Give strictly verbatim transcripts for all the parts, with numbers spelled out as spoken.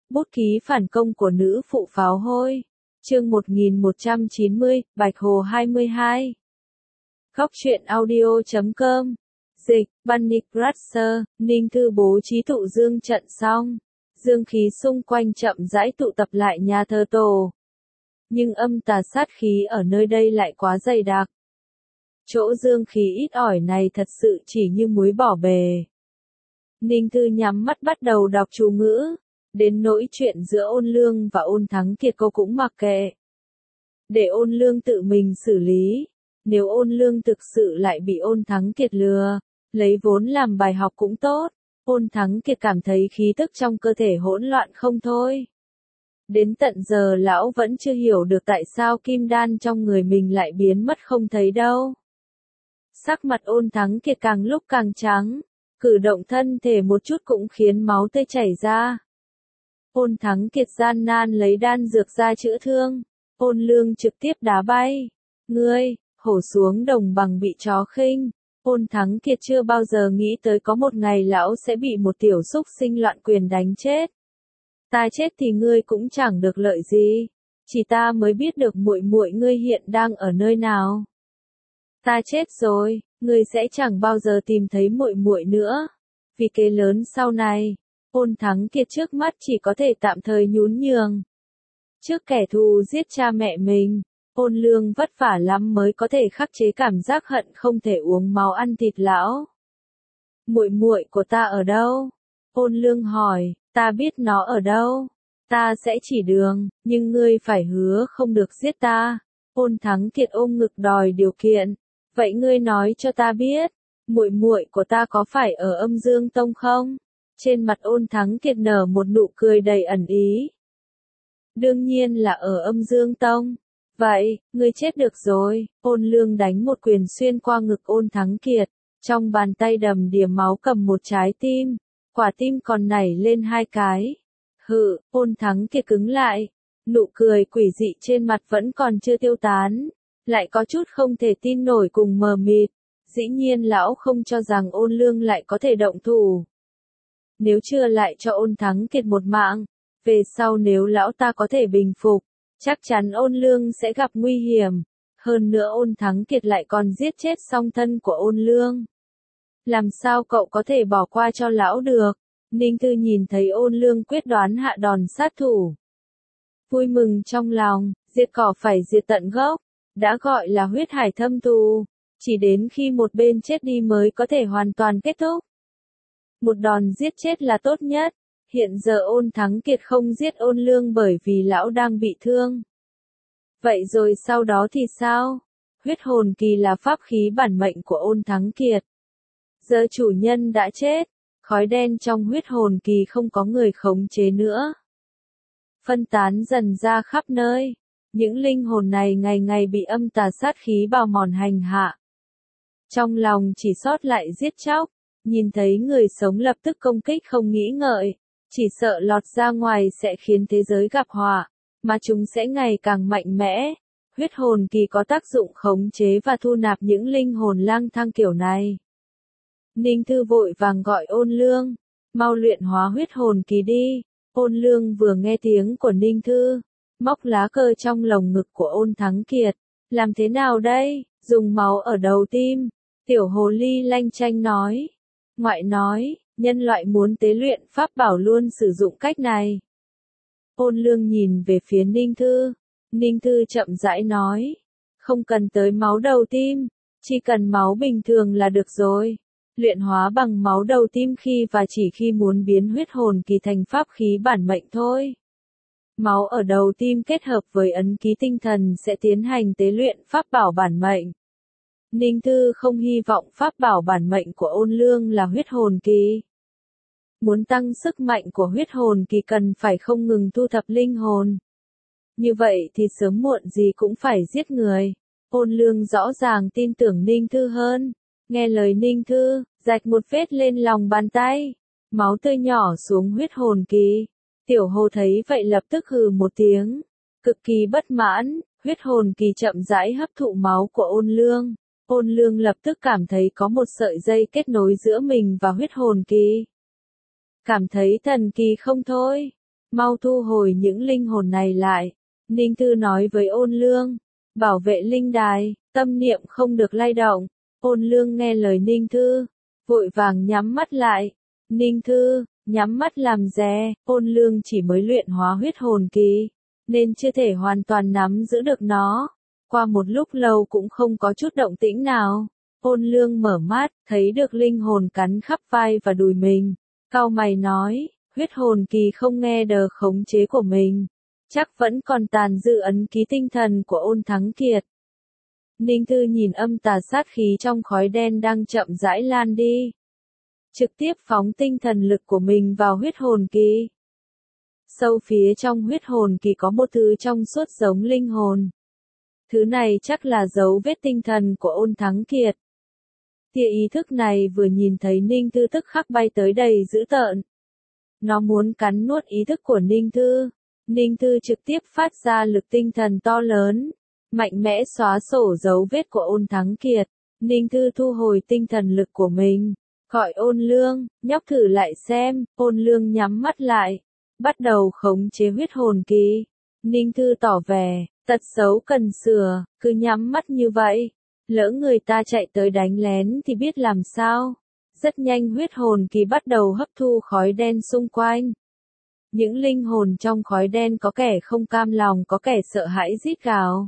Bút ký phản công của nữ phụ pháo hôi. Chương một nghìn một trăm chín mươi, Bạch Hồ hai mươi hai. Góc truyện audio chấm com. Dịch, Bunny Crusher, Ninh Thư bố trí tụ dương trận xong. Dương khí xung quanh chậm rãi tụ tập lại nhà thờ tổ. Nhưng âm tà sát khí ở nơi đây lại quá dày đặc. Chỗ dương khí ít ỏi này thật sự chỉ như muối bỏ bề. Ninh Thư nhắm mắt bắt đầu đọc chú ngữ. Đến nỗi chuyện giữa Ôn Lương và Ôn Thắng Kiệt cô cũng mặc kệ. Để Ôn Lương tự mình xử lý. Nếu Ôn Lương thực sự lại bị Ôn Thắng Kiệt lừa, lấy vốn làm bài học cũng tốt. Ôn Thắng Kiệt cảm thấy khí tức trong cơ thể hỗn loạn không thôi. Đến tận giờ lão vẫn chưa hiểu được tại sao kim đan trong người mình lại biến mất không thấy đâu. Sắc mặt Ôn Thắng Kiệt càng lúc càng trắng, cử động thân thể một chút cũng khiến máu tươi chảy ra. Ôn Thắng Kiệt gian nan lấy đan dược ra chữa thương, Ôn Lương trực tiếp đá bay. Ngươi, hổ xuống đồng bằng bị chó khinh. Ôn Thắng Kiệt chưa bao giờ nghĩ tới có một ngày lão sẽ bị một tiểu xúc sinh loạn quyền đánh chết. Ta chết thì ngươi cũng chẳng được lợi gì, chỉ ta mới biết được muội muội ngươi hiện đang ở nơi nào. Ta chết rồi, ngươi sẽ chẳng bao giờ tìm thấy muội muội nữa. Vì kế lớn sau này, Ôn Thắng Kiệt trước mắt chỉ có thể tạm thời nhún nhường. Trước kẻ thù giết cha mẹ mình, Ôn Lương vất vả lắm mới có thể khắc chế cảm giác hận không thể uống máu ăn thịt lão. Muội muội của ta ở đâu? Ôn Lương hỏi, ta biết nó ở đâu. Ta sẽ chỉ đường, nhưng ngươi phải hứa không được giết ta. Ôn Thắng Kiệt ôm ngực đòi điều kiện. Vậy ngươi nói cho ta biết, muội muội của ta có phải ở Âm Dương Tông không? Trên mặt Ôn Thắng Kiệt nở một nụ cười đầy ẩn ý. Đương nhiên là ở Âm Dương Tông. Vậy, ngươi chết được rồi. Ôn Lương đánh một quyền xuyên qua ngực Ôn Thắng Kiệt. Trong bàn tay đầm đìa máu cầm một trái tim. Quả tim còn nảy lên hai cái. Hự, Ôn Thắng Kiệt cứng lại. Nụ cười quỷ dị trên mặt vẫn còn chưa tiêu tán. Lại có chút không thể tin nổi cùng mờ mịt. Dĩ nhiên lão không cho rằng Ôn Lương lại có thể động thủ. Nếu chưa lại cho Ôn Thắng Kiệt một mạng, về sau nếu lão ta có thể bình phục, chắc chắn Ôn Lương sẽ gặp nguy hiểm. Hơn nữa Ôn Thắng Kiệt lại còn giết chết song thân của Ôn Lương. Làm sao cậu có thể bỏ qua cho lão được? Ninh Thư nhìn thấy Ôn Lương quyết đoán hạ đòn sát thủ. Vui mừng trong lòng, diệt cỏ phải diệt tận gốc. Đã gọi là huyết hải thâm thù. Chỉ đến khi một bên chết đi mới có thể hoàn toàn kết thúc. Một đòn giết chết là tốt nhất. Hiện giờ Ôn Thắng Kiệt không giết Ôn Lương bởi vì lão đang bị thương. Vậy rồi sau đó thì sao? Huyết hồn kỳ là pháp khí bản mệnh của Ôn Thắng Kiệt. Giờ chủ nhân đã chết, khói đen trong huyết hồn kỳ không có người khống chế nữa. Phân tán dần ra khắp nơi. Những linh hồn này ngày ngày bị âm tà sát khí bào mòn hành hạ. Trong lòng chỉ sót lại giết chóc. Nhìn thấy người sống lập tức công kích không nghĩ ngợi. Chỉ sợ lọt ra ngoài sẽ khiến thế giới gặp họa, mà chúng sẽ ngày càng mạnh mẽ. Huyết hồn kỳ có tác dụng khống chế và thu nạp những linh hồn lang thang kiểu này. Ninh Thư vội vàng gọi Ôn Lương, mau luyện hóa huyết hồn kỳ đi. Ôn Lương vừa nghe tiếng của Ninh Thư, móc lá cờ trong lồng ngực của Ôn Thắng Kiệt. Làm thế nào đây? Dùng máu ở đầu tim. Tiểu hồ ly lanh chanh nói. Ngoại nói, nhân loại muốn tế luyện pháp bảo luôn sử dụng cách này. Ôn Lương nhìn về phía Ninh Thư. Ninh Thư chậm rãi nói. Không cần tới máu đầu tim, chỉ cần máu bình thường là được rồi. Luyện hóa bằng máu đầu tim khi và chỉ khi muốn biến huyết hồn kỳ thành pháp khí bản mệnh thôi. Máu ở đầu tim kết hợp với ấn ký tinh thần sẽ tiến hành tế luyện pháp bảo bản mệnh. Ninh Thư không hy vọng pháp bảo bản mệnh của Ôn Lương là huyết hồn kỳ. Muốn tăng sức mạnh của huyết hồn kỳ cần phải không ngừng thu thập linh hồn. Như vậy thì sớm muộn gì cũng phải giết người. Ôn Lương rõ ràng tin tưởng Ninh Thư hơn. Nghe lời Ninh Thư, rạch một vết lên lòng bàn tay. Máu tươi nhỏ xuống huyết hồn kỳ. Tiểu hồ thấy vậy lập tức hừ một tiếng. Cực kỳ bất mãn, huyết hồn kỳ chậm rãi hấp thụ máu của Ôn Lương. Ôn Lương lập tức cảm thấy có một sợi dây kết nối giữa mình và huyết hồn kỳ. Cảm thấy thần kỳ không thôi. Mau thu hồi những linh hồn này lại. Ninh Thư nói với Ôn Lương. Bảo vệ linh đài, tâm niệm không được lay động. Ôn Lương nghe lời Ninh Thư, vội vàng nhắm mắt lại. Ninh Thư, nhắm mắt làm dè, Ôn Lương chỉ mới luyện hóa huyết hồn kỳ, nên chưa thể hoàn toàn nắm giữ được nó. Qua một lúc lâu cũng không có chút động tĩnh nào. Ôn Lương mở mắt, thấy được linh hồn cắn khắp vai và đùi mình. Cau mày nói, huyết hồn kỳ không nghe đờ khống chế của mình. Chắc vẫn còn tàn dư ấn ký tinh thần của Ôn Thắng Kiệt. Ninh Thư nhìn âm tà sát khí trong khói đen đang chậm rãi lan đi. Trực tiếp phóng tinh thần lực của mình vào huyết hồn kỳ. Sâu phía trong huyết hồn kỳ có một thứ trong suốt giống linh hồn. Thứ này chắc là dấu vết tinh thần của Ôn Thắng Kiệt. Tia ý thức này vừa nhìn thấy Ninh Thư tức khắc bay tới đầy dữ tợn. Nó muốn cắn nuốt ý thức của Ninh Thư. Ninh Thư trực tiếp phát ra lực tinh thần to lớn, mạnh mẽ xóa sổ dấu vết của Ôn Thắng Kiệt. Ninh Thư thu hồi tinh thần lực của mình, gọi Ôn Lương, nhóc thử lại xem. Ôn Lương nhắm mắt lại, bắt đầu khống chế huyết hồn kỳ. Ninh Thư tỏ vẻ, tật xấu cần sửa, cứ nhắm mắt như vậy. Lỡ người ta chạy tới đánh lén thì biết làm sao. Rất nhanh huyết hồn kỳ bắt đầu hấp thu khói đen xung quanh. Những linh hồn trong khói đen có kẻ không cam lòng, có kẻ sợ hãi rít gào.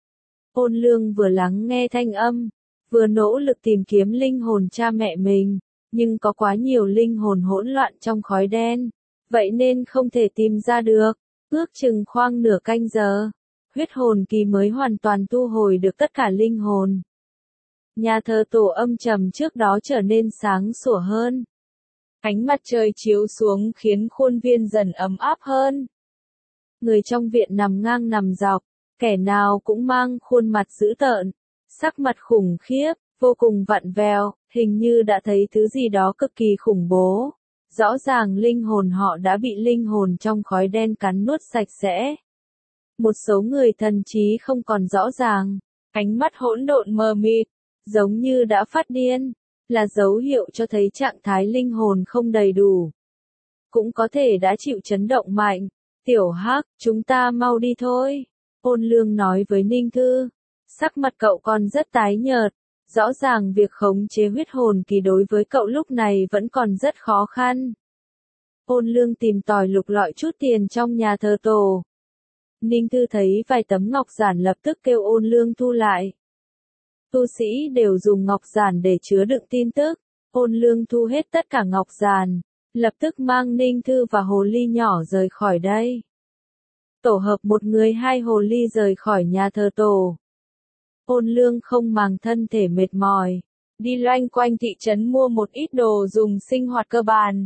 Ôn Lương vừa lắng nghe thanh âm, vừa nỗ lực tìm kiếm linh hồn cha mẹ mình, nhưng có quá nhiều linh hồn hỗn loạn trong khói đen, vậy nên không thể tìm ra được. Ước chừng khoảng nửa canh giờ, huyết hồn kỳ mới hoàn toàn thu hồi được tất cả linh hồn. Nhà thờ tổ âm trầm trước đó trở nên sáng sủa hơn. Ánh mặt trời chiếu xuống khiến khuôn viên dần ấm áp hơn. Người trong viện nằm ngang nằm dọc, kẻ nào cũng mang khuôn mặt dữ tợn, sắc mặt khủng khiếp, vô cùng vặn vẹo, hình như đã thấy thứ gì đó cực kỳ khủng bố. Rõ ràng linh hồn họ đã bị linh hồn trong khói đen cắn nuốt sạch sẽ. Một số người thần trí không còn rõ ràng, ánh mắt hỗn độn mờ mịt, giống như đã phát điên, là dấu hiệu cho thấy trạng thái linh hồn không đầy đủ. Cũng có thể đã chịu chấn động mạnh. Tiểu Hắc, chúng ta mau đi thôi. Ôn Lương nói với Ninh Thư. Sắc mặt cậu còn rất tái nhợt. Rõ ràng việc khống chế huyết hồn kỳ đối với cậu lúc này vẫn còn rất khó khăn. Ôn Lương tìm tòi lục lọi chút tiền trong nhà thờ tổ. Ninh Thư thấy vài tấm ngọc giản lập tức kêu Ôn Lương thu lại. Tu sĩ đều dùng ngọc giản để chứa đựng tin tức. Ôn Lương thu hết tất cả ngọc giản, lập tức mang Ninh Thư và hồ ly nhỏ rời khỏi đây. Tổ hợp một người hai hồ ly rời khỏi nhà thờ tổ. Ôn Lương không màng thân thể mệt mỏi, đi loanh quanh thị trấn mua một ít đồ dùng sinh hoạt cơ bản.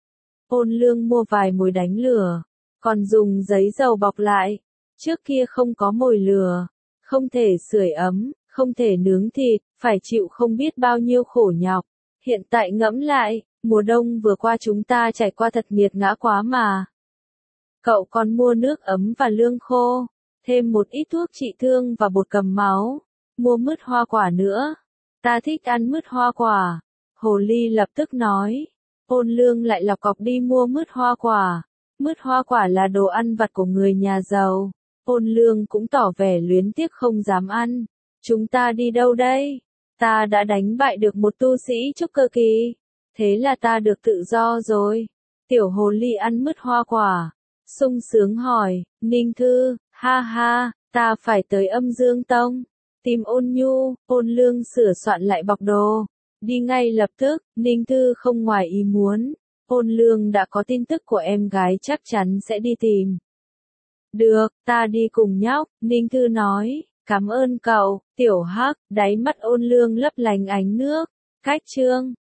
Ôn Lương mua vài mồi đánh lửa, còn dùng giấy dầu bọc lại. Trước kia không có mồi lửa, không thể sưởi ấm, không thể nướng thịt, phải chịu không biết bao nhiêu khổ nhọc. Hiện tại ngẫm lại, mùa đông vừa qua chúng ta trải qua thật nghiệt ngã quá mà. Cậu còn mua nước ấm và lương khô, thêm một ít thuốc trị thương và bột cầm máu, mua mứt hoa quả nữa. Ta thích ăn mứt hoa quả. Hồ ly lập tức nói. Ôn Lương lại lọc cọc đi mua mứt hoa quả. Mứt hoa quả là đồ ăn vặt của người nhà giàu. Ôn Lương cũng tỏ vẻ luyến tiếc không dám ăn. Chúng ta đi đâu đây? Ta đã đánh bại được một tu sĩ trúc cơ kỳ. Thế là ta được tự do rồi. Tiểu hồ ly ăn mứt hoa quả. Sung sướng hỏi, Ninh Thư, ha ha, ta phải tới Âm Dương Tông. Tìm Ôn Nhu. Ôn Lương sửa soạn lại bọc đồ. Đi ngay lập tức. Ninh Thư không ngoài ý muốn. Ôn Lương đã có tin tức của em gái, chắc chắn sẽ đi tìm. Được, ta đi cùng nhóc. Ninh Thư nói. Cảm ơn cậu. Tiểu Hắc, đáy mắt Ôn Lương lấp lánh ánh nước. Cách chương